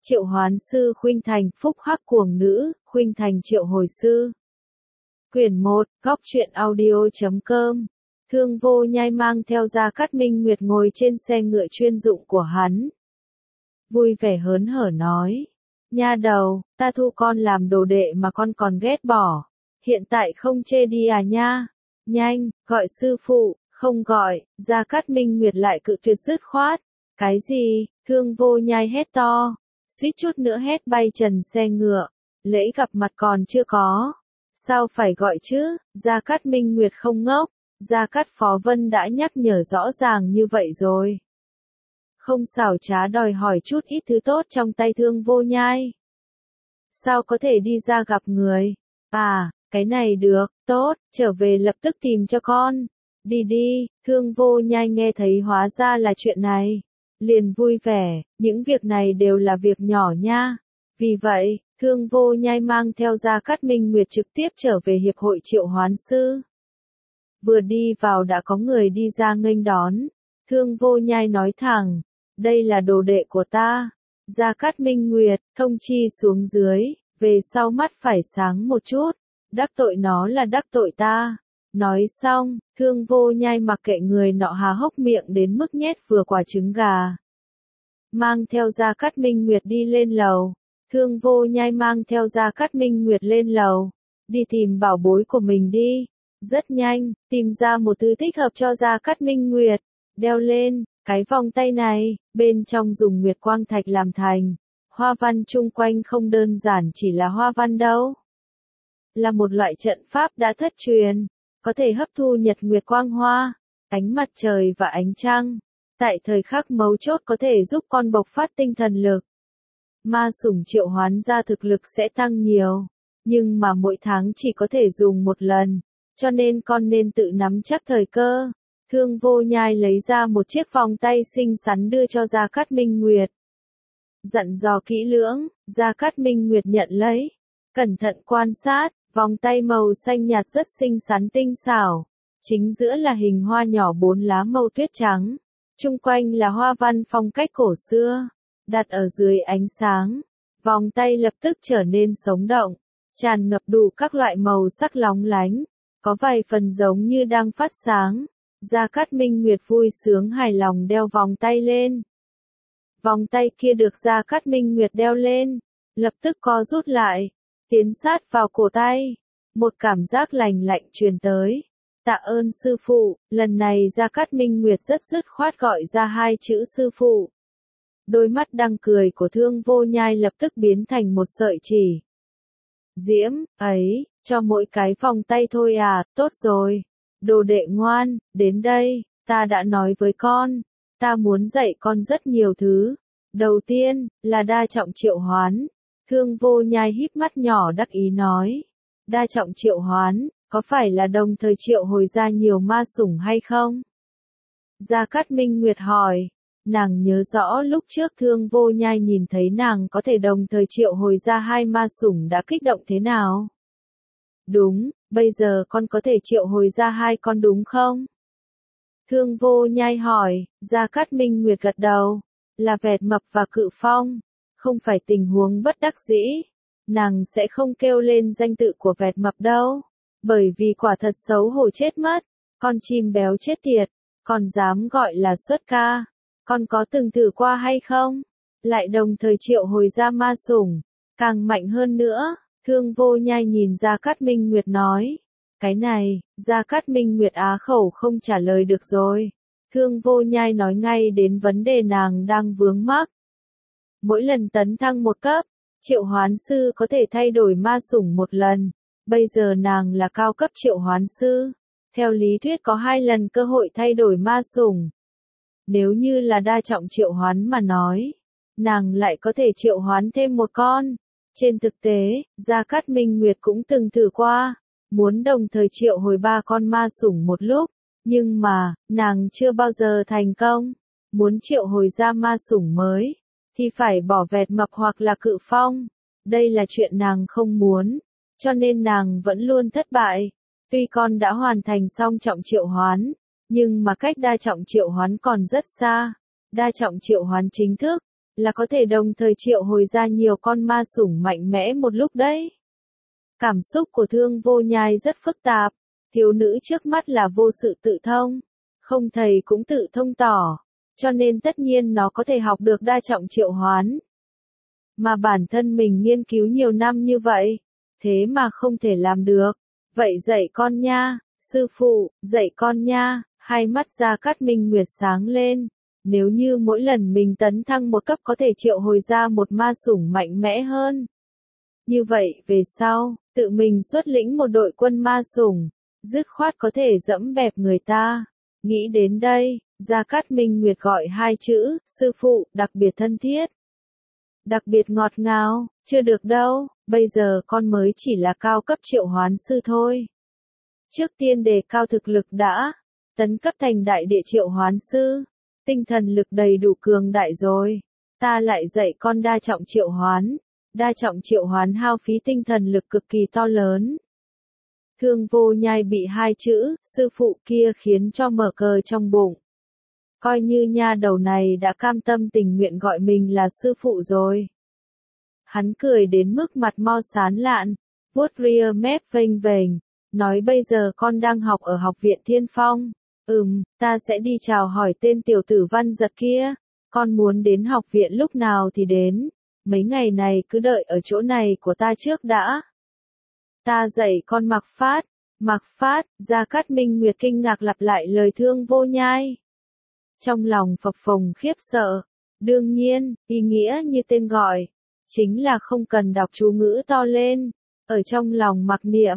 Triệu hoán sư khuynh thành, phúc hắc cuồng nữ, khuynh thành triệu hồi sư. Quyển 1, góc truyện audio.com. Thương Vô Nhai mang theo Gia Cát Minh Nguyệt ngồi trên xe ngựa chuyên dụng của hắn. Vui vẻ hớn hở nói. Nha đầu, ta thu con làm đồ đệ mà con còn ghét bỏ. Hiện tại không chê đi à nha. Nhanh, gọi sư phụ, không gọi. Gia Cát Minh Nguyệt lại cự tuyệt dứt khoát. Cái gì? Thương Vô Nhai hét to. Suýt chút nữa hét bay trần xe ngựa. Lễ gặp mặt còn chưa có. Sao phải gọi chứ? Gia Cát Minh Nguyệt không ngốc. Gia Cát Phó Vân đã nhắc nhở rõ ràng như vậy rồi. Không xảo trá đòi hỏi chút ít thứ tốt trong tay Thương Vô Nhai. Sao có thể đi ra gặp người? À, cái này được, tốt, trở về lập tức tìm cho con. Đi đi, Thương Vô Nhai nghe thấy hóa ra là chuyện này. Liền vui vẻ, những việc này đều là việc nhỏ nha. Vì vậy, Thương Vô Nhai mang theo Gia Cát Minh Nguyệt trực tiếp trở về Hiệp hội Triệu Hoán Sư. Vừa đi vào đã có người đi ra nghênh đón. Thương Vô Nhai nói thẳng, đây là đồ đệ của ta. Gia Cát Minh Nguyệt, thông chi xuống dưới, về sau mắt phải sáng một chút. Đắc tội nó là đắc tội ta. Nói xong, Thương Vô Nhai mặc kệ người nọ há hốc miệng đến mức nhét vừa quả trứng gà. Mang theo Gia Cát Minh Nguyệt đi lên lầu. Thương Vô Nhai mang theo Gia Cát Minh Nguyệt lên lầu. Đi tìm bảo bối của mình đi. Rất nhanh, tìm ra một thứ thích hợp cho Gia Cát Minh Nguyệt. Đeo lên, cái vòng tay này, bên trong dùng nguyệt quang thạch làm thành. Hoa văn chung quanh không đơn giản chỉ là hoa văn đâu. Là một loại trận pháp đã thất truyền. Có thể hấp thu nhật nguyệt quang hoa, ánh mặt trời và ánh trăng. Tại thời khắc mấu chốt có thể giúp con bộc phát tinh thần lực. Ma sủng triệu hoán ra thực lực sẽ tăng nhiều. Nhưng mà mỗi tháng chỉ có thể dùng một lần. Cho nên con nên tự nắm chắc thời cơ. Thương Vô Nhai lấy ra một chiếc vòng tay xinh xắn đưa cho Gia Cát Minh Nguyệt. Dặn dò kỹ lưỡng, Gia Cát Minh Nguyệt nhận lấy. Cẩn thận quan sát, vòng tay màu xanh nhạt rất xinh xắn tinh xảo. Chính giữa là hình hoa nhỏ 4 lá màu tuyết trắng. Chung quanh là hoa văn phong cách cổ xưa. Đặt ở dưới ánh sáng. Vòng tay lập tức trở nên sống động. Tràn ngập đủ các loại màu sắc lóng lánh. Có vài phần giống như đang phát sáng. Gia Cát Minh Nguyệt vui sướng hài lòng đeo vòng tay lên. Vòng tay kia được Gia Cát Minh Nguyệt đeo lên. Lập tức co rút lại. Tiến sát vào cổ tay. Một cảm giác lành lạnh truyền tới. Tạ ơn sư phụ, lần này Gia Cát Minh Nguyệt rất dứt khoát gọi ra 2 chữ sư phụ. Đôi mắt đang cười của Thương Vô Nhai lập tức biến thành một sợi chỉ. Diễm, ấy, cho mỗi cái vòng tay thôi à, tốt rồi. Đồ đệ ngoan, đến đây, ta đã nói với con. Ta muốn dạy con rất nhiều thứ. Đầu tiên, là đa trọng triệu hoán. Thương Vô Nhai híp mắt nhỏ đắc ý nói. Đa trọng triệu hoán, có phải là đồng thời triệu hồi ra nhiều ma sủng hay không? Gia Cát Minh Nguyệt hỏi. Nàng nhớ rõ lúc trước Thương Vô Nhai nhìn thấy nàng có thể đồng thời triệu hồi ra 2 ma sủng đã kích động thế nào? Đúng, bây giờ con có thể triệu hồi ra 2 con đúng không? Thương Vô Nhai hỏi, Gia Cát Minh Nguyệt gật đầu. Là Vẹt Mập và Cự Phong. Không phải tình huống bất đắc dĩ. Nàng sẽ không kêu lên danh tự của Vẹt Mập đâu. Bởi vì quả thật xấu hổ chết mất. Con chim béo chết tiệt. Con dám gọi là xuất ca. Con có từng thử qua hay không? Lại đồng thời triệu hồi ra ma sủng. Càng mạnh hơn nữa. Thương Vô Nhai nhìn Gia Cát Minh Nguyệt nói. Cái này, Gia Cát Minh Nguyệt á khẩu không trả lời được rồi. Thương Vô Nhai nói ngay đến vấn đề nàng đang vướng mắc. Mỗi lần tấn thăng một cấp, triệu hoán sư có thể thay đổi ma sủng một lần. Bây giờ nàng là cao cấp triệu hoán sư. Theo lý thuyết có 2 lần cơ hội thay đổi ma sủng. Nếu như là đa trọng triệu hoán mà nói, nàng lại có thể triệu hoán thêm một con. Trên thực tế, Gia Cát Minh Nguyệt cũng từng thử qua, muốn đồng thời triệu hồi 3 con ma sủng một lúc, nhưng mà, nàng chưa bao giờ thành công. Muốn triệu hồi ra ma sủng mới, thì phải bỏ Vẹt Mập hoặc là Cự Phong. Đây là chuyện nàng không muốn, cho nên nàng vẫn luôn thất bại. Tuy con đã hoàn thành xong trọng triệu hoán, nhưng mà cách đa trọng triệu hoán còn rất xa. Đa trọng triệu hoán chính thức, là có thể đồng thời triệu hồi ra nhiều con ma sủng mạnh mẽ một lúc đấy. Cảm xúc của Thương Vô Nhai rất phức tạp, thiếu nữ trước mắt là vô sự tự thông, không thầy cũng tự thông tỏ, cho nên tất nhiên nó có thể học được đa trọng triệu hoán. Mà bản thân mình nghiên cứu nhiều năm như vậy, thế mà không thể làm được. Vậy dạy con nha, sư phụ, dạy con nha, hai mắt Gia Cát Minh Nguyệt sáng lên. Nếu như mỗi lần mình tấn thăng một cấp có thể triệu hồi ra một ma sủng mạnh mẽ hơn. Như vậy về sau, tự mình xuất lĩnh một đội quân ma sủng, dứt khoát có thể dẫm bẹp người ta. Nghĩ đến đây, Gia Cát Minh Nguyệt gọi hai chữ, sư phụ, đặc biệt thân thiết. Đặc biệt ngọt ngào, chưa được đâu, bây giờ con mới chỉ là cao cấp triệu hoán sư thôi. Trước tiên đề cao thực lực đã, tấn cấp thành đại địa triệu hoán sư, tinh thần lực đầy đủ cường đại rồi, ta lại dạy con đa trọng triệu hoán. Đa trọng triệu hoán hao phí tinh thần lực cực kỳ to lớn. Thương Vô Nhai bị hai chữ, sư phụ kia khiến cho mở cờ trong bụng. Coi như nha đầu này đã cam tâm tình nguyện gọi mình là sư phụ rồi. Hắn cười đến mức mặt mo sán lạn, vuốt ria mép vênh vềnh, nói bây giờ con đang học ở học viện Thiên Phong. Ta sẽ đi chào hỏi tên tiểu tử Văn Giật kia, con muốn đến học viện lúc nào thì đến. Mấy ngày này cứ đợi ở chỗ này của ta trước đã. Ta dạy con Mạc Phát. Mạc Phát, Gia Cát Minh Nguyệt kinh ngạc lặp lại lời Thương Vô Nhai. Trong lòng phập phồng khiếp sợ. Đương nhiên, ý nghĩa như tên gọi, chính là không cần đọc chú ngữ to lên. Ở trong lòng mặc niệm,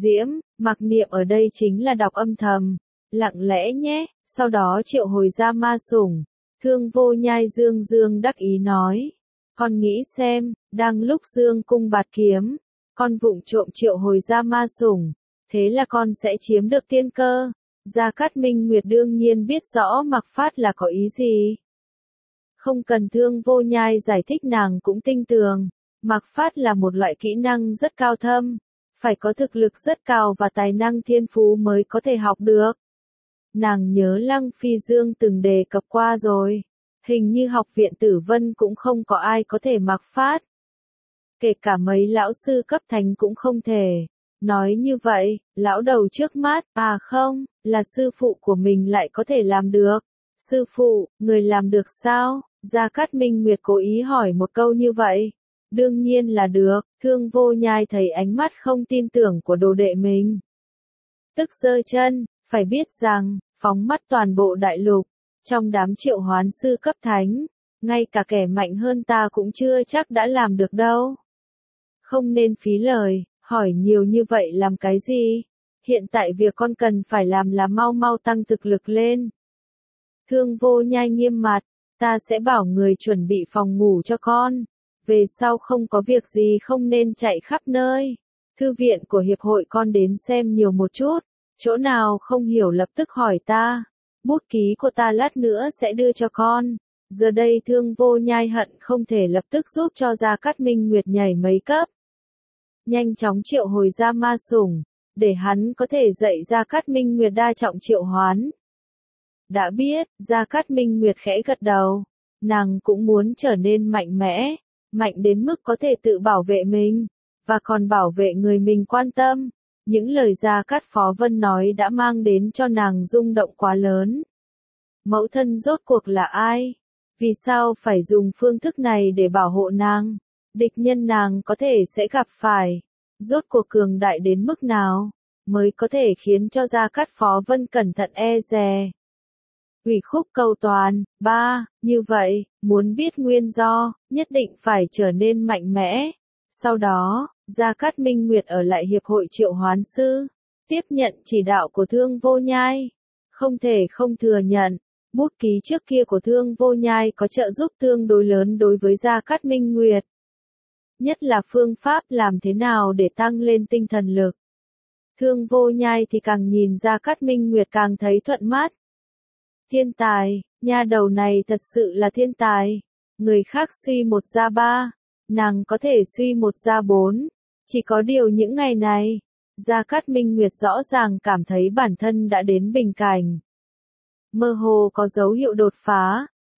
mặc niệm ở đây chính là đọc âm thầm. Lặng lẽ nhé, sau đó triệu hồi ra ma sủng. Thương Vô Nhai dương dương đắc ý nói. Con nghĩ xem, đang lúc dương cung bạt kiếm, con vụng trộm triệu hồi ra ma sủng, thế là con sẽ chiếm được tiên cơ. Gia Cát Minh Nguyệt đương nhiên biết rõ Mạc Phát là có ý gì. Không cần Thương Vô Nhai giải thích nàng cũng tinh tường, Mạc Phát là một loại kỹ năng rất cao thâm, phải có thực lực rất cao và tài năng thiên phú mới có thể học được. Nàng nhớ Lăng Phi Dương từng đề cập qua rồi. Hình như học viện Tử Vân cũng không có ai có thể Mạc Phát. Kể cả mấy lão sư cấp thánh cũng không thể. Nói như vậy, lão đầu trước mắt, không, là sư phụ của mình lại có thể làm được. Sư phụ, người làm được sao? Gia Cát Minh Nguyệt cố ý hỏi một câu như vậy. Đương nhiên là được, Thương Vô Nhai thấy ánh mắt không tin tưởng của đồ đệ mình. Tức giơ chân, phải biết rằng, phóng mắt toàn bộ đại lục. Trong đám triệu hoán sư cấp thánh, ngay cả kẻ mạnh hơn ta cũng chưa chắc đã làm được đâu. Không nên phí lời, hỏi nhiều như vậy làm cái gì? Hiện tại việc con cần phải làm là mau mau tăng thực lực lên. Thương Vô Nhai nghiêm mặt, ta sẽ bảo người chuẩn bị phòng ngủ cho con. Về sau không có việc gì không nên chạy khắp nơi. Thư viện của hiệp hội con đến xem nhiều một chút, chỗ nào không hiểu lập tức hỏi ta. Bút ký của ta lát nữa sẽ đưa cho con. Giờ đây Thương Vô Nhai hận không thể lập tức giúp cho Gia Cát Minh Nguyệt nhảy mấy cấp. Nhanh chóng triệu hồi ra ma sủng, để hắn có thể dạy Gia Cát Minh Nguyệt đa trọng triệu hoán. Đã biết, Gia Cát Minh Nguyệt khẽ gật đầu. Nàng cũng muốn trở nên mạnh mẽ, mạnh đến mức có thể tự bảo vệ mình, và còn bảo vệ người mình quan tâm. Những lời Gia Cát Phó Vân nói đã mang đến cho nàng rung động quá lớn. Mẫu thân rốt cuộc là ai? Vì sao phải dùng phương thức này để bảo hộ nàng? Địch nhân nàng có thể sẽ gặp phải. Rốt cuộc cường đại đến mức nào, mới có thể khiến cho Gia Cát Phó Vân cẩn thận e dè. Ủy khúc cầu toàn, như vậy, muốn biết nguyên do, nhất định phải trở nên mạnh mẽ. Sau đó, Gia Cát Minh Nguyệt ở lại hiệp hội triệu hoán sư, tiếp nhận chỉ đạo của Thương Vô Nhai. Không thể không thừa nhận, bút ký trước kia của Thương Vô Nhai có trợ giúp tương đối lớn đối với Gia Cát Minh Nguyệt. Nhất là phương pháp làm thế nào để tăng lên tinh thần lực. Thương Vô Nhai thì càng nhìn Gia Cát Minh Nguyệt càng thấy thuận mắt. Thiên tài, nha đầu này thật sự là thiên tài. Người khác suy 1 ra 3, nàng có thể suy 1 ra 4. Chỉ có điều những ngày này, Gia Cát Minh Nguyệt rõ ràng cảm thấy bản thân đã đến bình cảnh. Mơ hồ có dấu hiệu đột phá,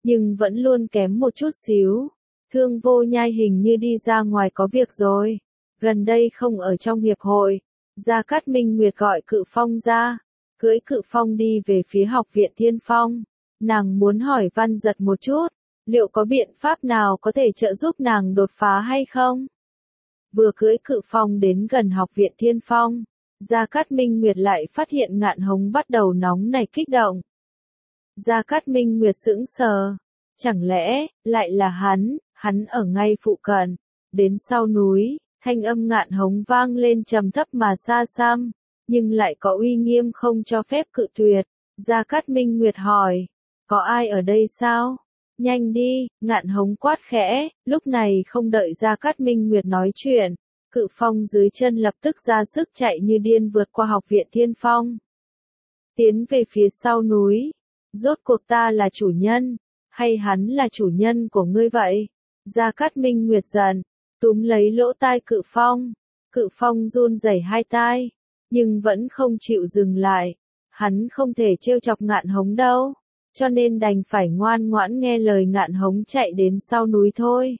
nhưng vẫn luôn kém một chút xíu. Thương Vô Nhai hình như đi ra ngoài có việc rồi, gần đây không ở trong hiệp hội. Gia Cát Minh Nguyệt gọi Cự Phong ra, cưỡi Cự Phong đi về phía học viện Thiên Phong. Nàng muốn hỏi Văn Giật một chút, liệu có biện pháp nào có thể trợ giúp nàng đột phá hay không? Vừa cưỡi Cự Phong đến gần học viện Thiên Phong, Gia Cát Minh Nguyệt lại phát hiện Ngạn Hống bắt đầu nóng nảy kích động. Gia Cát Minh Nguyệt sững sờ, chẳng lẽ lại là hắn ở ngay phụ cận. Đến sau núi, thanh âm Ngạn Hống vang lên trầm thấp mà xa xăm, nhưng lại có uy nghiêm không cho phép cự tuyệt. Gia Cát Minh Nguyệt hỏi, có ai ở đây sao? Nhanh đi, Ngạn Hống quát khẽ, lúc này không đợi Gia Cát Minh Nguyệt nói chuyện. Cự Phong dưới chân lập tức ra sức chạy như điên vượt qua học viện Thiên Phong. Tiến về phía sau núi. Rốt cuộc ta là chủ nhân, hay hắn là chủ nhân của ngươi vậy? Gia Cát Minh Nguyệt giận, túm lấy lỗ tai Cự Phong. Cự Phong run rẩy hai tai, nhưng vẫn không chịu dừng lại. Hắn không thể trêu chọc Ngạn Hống đâu, cho nên đành phải ngoan ngoãn nghe lời Ngạn Hống chạy đến sau núi thôi.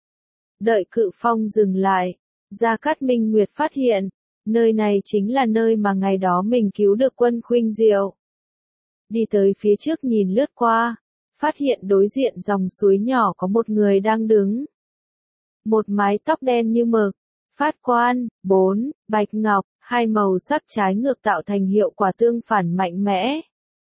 Đợi Cự Phong dừng lại, Gia Cát Minh Nguyệt phát hiện, nơi này chính là nơi mà ngày đó mình cứu được Quân Khuynh Diệu. Đi tới phía trước nhìn lướt qua, phát hiện đối diện dòng suối nhỏ có một người đang đứng. Một mái tóc đen như mực, phát quan, 4, bạch ngọc, hai màu sắc trái ngược tạo thành hiệu quả tương phản mạnh mẽ.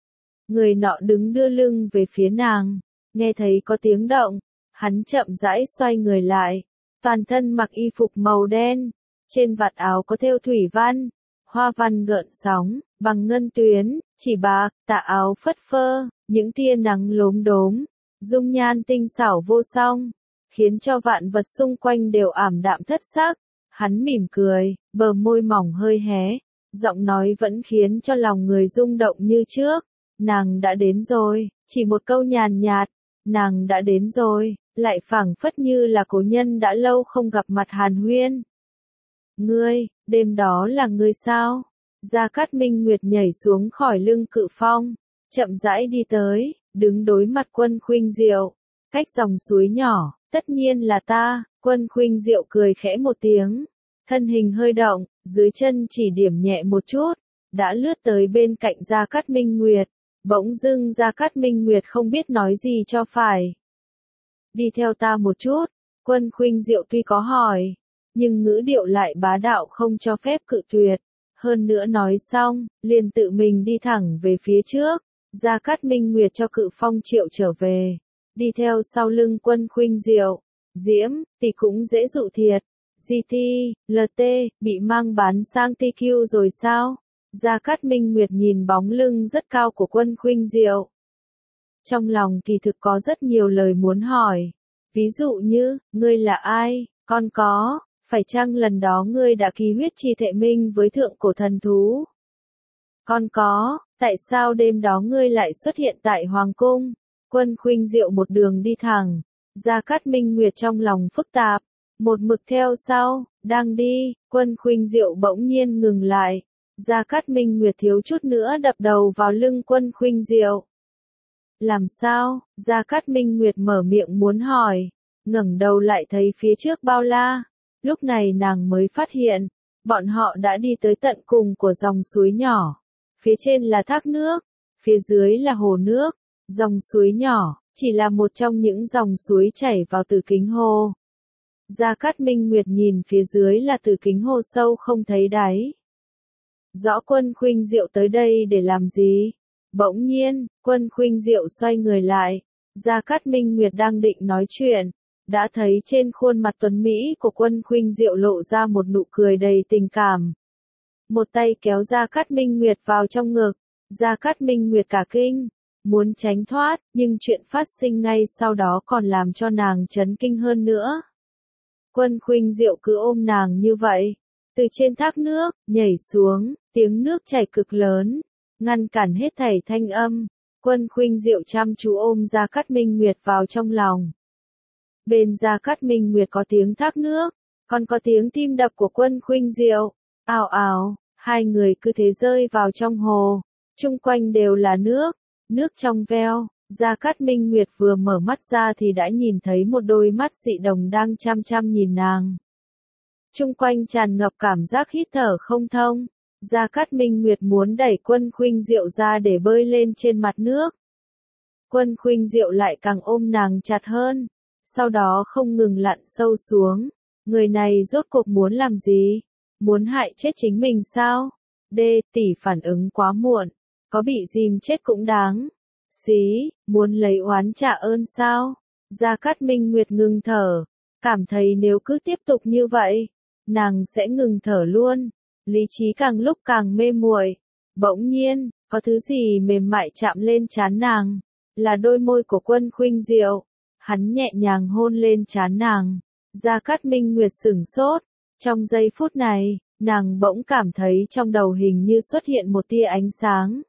Người nọ đứng đưa lưng về phía nàng, nghe thấy có tiếng động, hắn chậm rãi xoay người lại, toàn thân mặc y phục màu đen, trên vạt áo có thêu thủy văn, hoa văn gợn sóng, bằng ngân tuyến, chỉ bạc, tà áo phất phơ, những tia nắng lốm đốm, dung nhan tinh xảo vô song, khiến cho vạn vật xung quanh đều ảm đạm thất sắc. Hắn mỉm cười, bờ môi mỏng hơi hé, giọng nói vẫn khiến cho lòng người rung động như trước. Nàng đã đến rồi, chỉ một câu nhàn nhạt, nàng đã đến rồi, lại phảng phất như là cố nhân đã lâu không gặp mặt hàn huyên. Ngươi, đêm đó là ngươi sao? Gia Cát Minh Nguyệt nhảy xuống khỏi lưng Cự Phong, chậm rãi đi tới, đứng đối mặt Quân Khuynh Diệu, cách dòng suối nhỏ, tất nhiên là ta. Quân Khuynh Diệu cười khẽ một tiếng, thân hình hơi động, dưới chân chỉ điểm nhẹ một chút, đã lướt tới bên cạnh Gia Cát Minh Nguyệt. Bỗng dưng Gia Cát Minh Nguyệt không biết nói gì cho phải. Đi theo ta một chút. Quân Khuynh Diệu tuy có hỏi, nhưng ngữ điệu lại bá đạo không cho phép cự tuyệt. Hơn nữa nói xong, liền tự mình đi thẳng về phía trước. Gia Cát Minh Nguyệt cho Cự Phong triệu trở về, đi theo sau lưng Quân Khuynh Diệu. Diễm, thì cũng dễ dụ thiệt. GT, LT, bị mang bán sang TQ rồi sao? Gia Cát Minh Nguyệt nhìn bóng lưng rất cao của Quân Khuynh Diệu. Trong lòng kỳ thực có rất nhiều lời muốn hỏi. Ví dụ như, ngươi là ai? Con có, phải chăng lần đó ngươi đã ký huyết chi thệ minh với thượng cổ thần thú? Con có, tại sao đêm đó ngươi lại xuất hiện tại Hoàng Cung? Quân Khuynh Diệu một đường đi thẳng. Gia Cát Minh Nguyệt trong lòng phức tạp, một mực theo sau, đang đi, Quân Khuynh Diệu bỗng nhiên ngừng lại. Gia Cát Minh Nguyệt thiếu chút nữa đập đầu vào lưng Quân Khuynh Diệu. Làm sao? Gia Cát Minh Nguyệt mở miệng muốn hỏi, ngẩng đầu lại thấy phía trước bao la. Lúc này nàng mới phát hiện, bọn họ đã đi tới tận cùng của dòng suối nhỏ. Phía trên là thác nước, phía dưới là hồ nước. Dòng suối nhỏ chỉ là một trong những dòng suối chảy vào Tử Kính Hồ. Gia Cát Minh Nguyệt nhìn phía dưới là Tử Kính Hồ sâu không thấy đáy. Rõ Quân Khuynh Diệu tới đây để làm gì? Bỗng nhiên, Quân Khuynh Diệu xoay người lại. Gia Cát Minh Nguyệt đang định nói chuyện, đã thấy trên khuôn mặt tuấn mỹ của Quân Khuynh Diệu lộ ra một nụ cười đầy tình cảm. Một tay kéo Gia Cát Minh Nguyệt vào trong ngực. Gia Cát Minh Nguyệt cả kinh, muốn tránh thoát, nhưng chuyện phát sinh ngay sau đó còn làm cho nàng chấn kinh hơn nữa. Quân Khuynh Diệu cứ ôm nàng như vậy, từ trên thác nước, nhảy xuống, tiếng nước chảy cực lớn, ngăn cản hết thảy thanh âm. Quân Khuynh Diệu chăm chú ôm Gia Cát Minh Nguyệt vào trong lòng. Bên Gia Cát Minh Nguyệt có tiếng thác nước, còn có tiếng tim đập của Quân Khuynh Diệu. Ào ào, hai người cứ thế rơi vào trong hồ, chung quanh đều là nước, nước trong veo. Gia Cát Minh Nguyệt vừa mở mắt ra thì đã nhìn thấy một đôi mắt dị đồng đang chăm chăm nhìn nàng. Chung quanh tràn ngập cảm giác hít thở không thông. Gia Cát Minh Nguyệt muốn đẩy Quân Khuynh Diệu ra để bơi lên trên mặt nước. Quân Khuynh Diệu lại càng ôm nàng chặt hơn, sau đó không ngừng lặn sâu xuống. Người này rốt cuộc muốn làm gì? Muốn hại chết chính mình sao? Tỷ phản ứng quá muộn, có bị dìm chết cũng đáng. Xí, muốn lấy oán trả ơn sao? Gia Cát Minh Nguyệt ngừng thở, cảm thấy nếu cứ tiếp tục như vậy, nàng sẽ ngừng thở luôn. Lý trí càng lúc càng mê muội. Bỗng nhiên, có thứ gì mềm mại chạm lên trán nàng, là đôi môi của Quân Khuynh Diệu. Hắn nhẹ nhàng hôn lên trán nàng. Gia Cát Minh Nguyệt sửng sốt. Trong giây phút này, nàng bỗng cảm thấy trong đầu hình như xuất hiện một tia ánh sáng.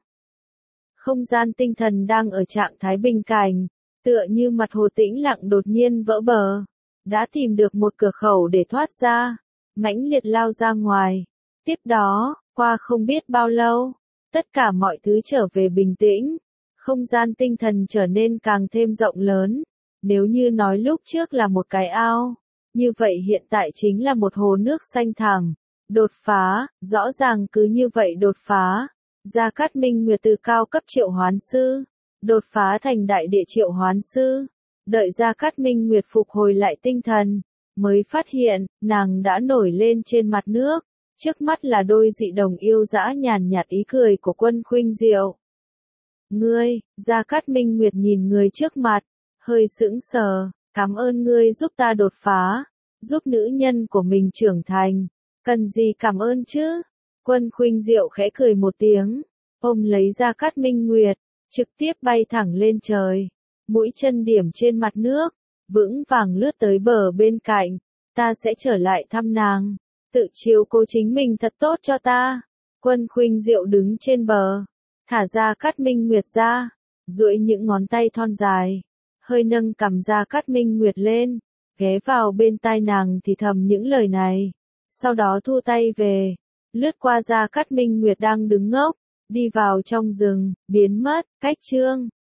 Không gian tinh thần đang ở trạng thái bình cảnh, tựa như mặt hồ tĩnh lặng đột nhiên vỡ bờ. Đã tìm được một cửa khẩu để thoát ra, mãnh liệt lao ra ngoài. Tiếp đó, qua không biết bao lâu, tất cả mọi thứ trở về bình tĩnh. Không gian tinh thần trở nên càng thêm rộng lớn. Nếu như nói lúc trước là một cái ao, như vậy hiện tại chính là một hồ nước xanh thẳm. Đột phá, rõ ràng cứ như vậy đột phá. Gia Cát Minh Nguyệt từ cao cấp triệu hoán sư, đột phá thành đại địa triệu hoán sư. Đợi Gia Cát Minh Nguyệt phục hồi lại tinh thần, mới phát hiện, nàng đã nổi lên trên mặt nước. Trước mắt là đôi dị đồng yêu dã nhàn nhạt ý cười của Quân Khuynh Diệu. Ngươi, Gia Cát Minh Nguyệt nhìn người trước mặt, hơi sững sờ, cảm ơn ngươi giúp ta đột phá, giúp nữ nhân của mình trưởng thành, cần gì cảm ơn chứ? Quân Khuynh Diệu khẽ cười một tiếng, ôm lấy Gia Cát Minh Nguyệt, trực tiếp bay thẳng lên trời, mũi chân điểm trên mặt nước, vững vàng lướt tới bờ bên cạnh, ta sẽ trở lại thăm nàng, tự chiếu cố chính mình thật tốt cho ta. Quân Khuynh Diệu đứng trên bờ, thả Gia Cát Minh Nguyệt ra, duỗi những ngón tay thon dài, hơi nâng cằm Gia Cát Minh Nguyệt lên, ghé vào bên tai nàng thì thầm những lời này, sau đó thu tay về, lướt qua Gia Cát Minh Nguyệt đang đứng ngốc, đi vào trong rừng, biến mất. Cách chương